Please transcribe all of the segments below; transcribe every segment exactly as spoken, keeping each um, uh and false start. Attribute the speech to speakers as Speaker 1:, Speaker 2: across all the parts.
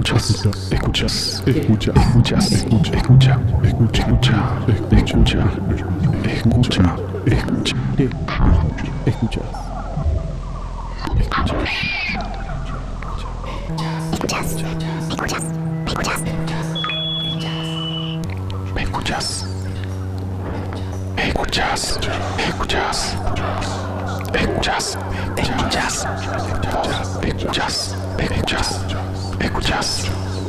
Speaker 1: Escuchas, escuchas, escucha, escuchas, escucha, escucha, escucha, escucha, escucha, escucha, escucha, escuchas, escuchas, escuchas, escuchas, escuchas, escuchas, escuchas, escuchas.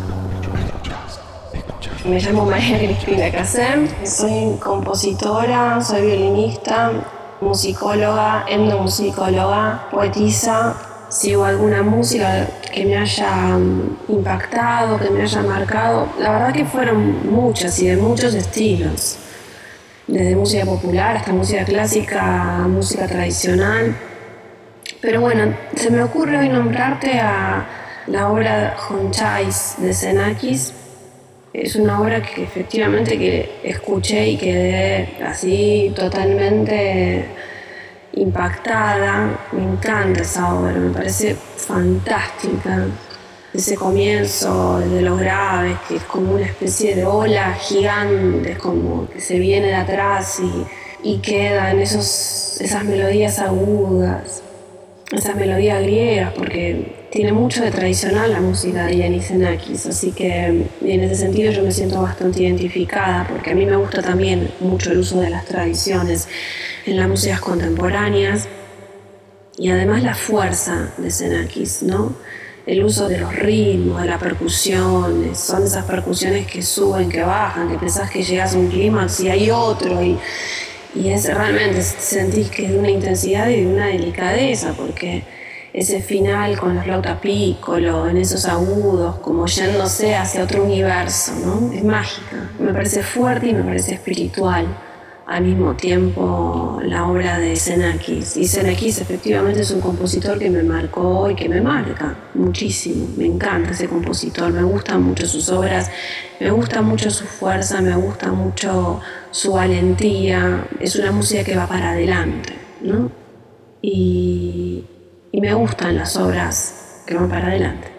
Speaker 2: Me llamo María Cristina Casem, soy compositora, soy violinista, musicóloga, etnomusicóloga, poetisa. Sigo alguna música que me haya impactado, que me haya marcado. La verdad que fueron muchas y de muchos estilos. Desde música popular hasta música clásica, música tradicional. Pero bueno, se me ocurre hoy nombrarte a la obra Jonchais de Xenakis. Es una obra que efectivamente que escuché y quedé así totalmente impactada. Me encanta esa obra, me parece fantástica. Ese comienzo de los graves, que es como una especie de ola gigante, como que se viene de atrás y, y quedan esos, esas melodías agudas, esas melodías griegas, porque tiene mucho de tradicional la música de Yanis Xenakis, así que en ese sentido yo me siento bastante identificada, porque a mí me gusta también mucho el uso de las tradiciones en las músicas contemporáneas y además la fuerza de Xenakis, ¿no? El uso de los ritmos, de la percusión, son esas percusiones que suben, que bajan, que pensás que llegas a un clímax y hay otro y, y es realmente sentís que es de una intensidad y de una delicadeza, porque ese final con la flauta piccolo, en esos agudos, como yéndose hacia otro universo, ¿no? Es mágica, me parece fuerte y me parece espiritual al mismo tiempo la obra de Xenakis. Y Xenakis efectivamente es un compositor que me marcó y que me marca muchísimo. Me encanta ese compositor, me gustan mucho sus obras, me gusta mucho su fuerza, me gusta mucho su valentía. Es una música que va para adelante, ¿no? Y, y me gustan las obras que van para adelante.